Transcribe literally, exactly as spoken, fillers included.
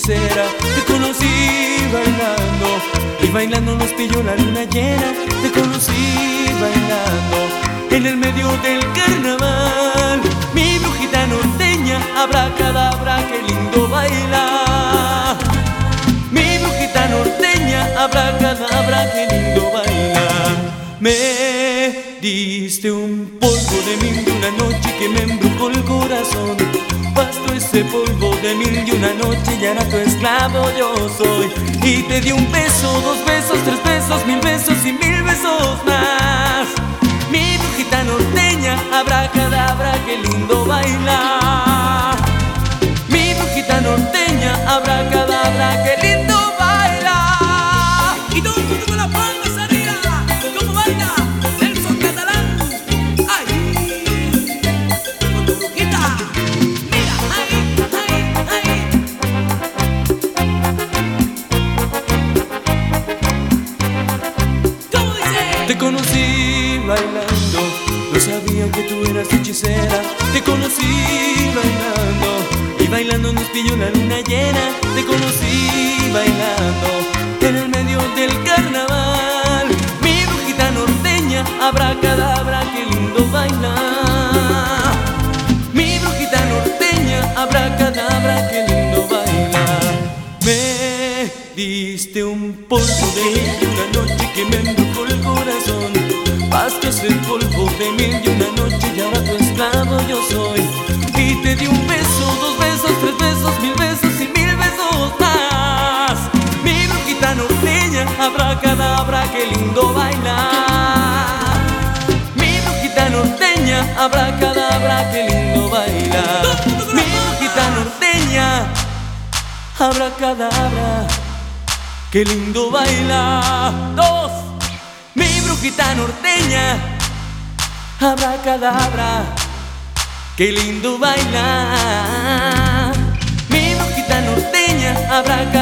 hechicera. Te conocí bailando y bailando nos pilló la luna llena. Te conocí bailando en el medio del carnaval. Mi brujita norteña, abracadabra, qué lindo bailar. Mi brujita norteña, abracadabra, qué lindo bailar. Me diste un polvo de mil y una noche que me embrujó el corazón. Basto ese polvo de mil y una noche y ahora tu esclavo yo soy. Y te di un beso, dos besos, tres besos, mil besos y mil besos más. Mi brujita norteña, abracadabra, qué lindo bailar. Mi brujita norteña, abracadabra, qué lindo bailar. Y todo el mundo con las palmas arriba, ¿cómo baila Nelson Catalán? ¡Ay! Con tu brujita, mira, ay, ay, ay. ¿Cómo dice? Te conocí bailando, no sabía que tú eras hechicera. Te conocí bailando y bailando nos pilló la luna llena. Te conocí bailando en el medio del carnaval. Mi brujita norteña, abracadabra, qué lindo bailar. Mi brujita norteña, abracadabra, qué lindo bailar. Me diste un polvo de mil y una noche que me embrujó el corazón. Basto ese polvo de mil y una noche y ahora tu esclavo yo soy. Y te di un beso, dos besos, tres besos, mil besos y mil besos más. Mi brujita norteña, abracadabra, qué lindo bailar. Mi brujita norteña, abracadabra, qué lindo bailar. Mi brujita norteña, abracadabra, qué lindo bailar. Dos. Mi brujita norteña, abracadabra, qué lindo bailar. Mi brujita norteña, abracadabra.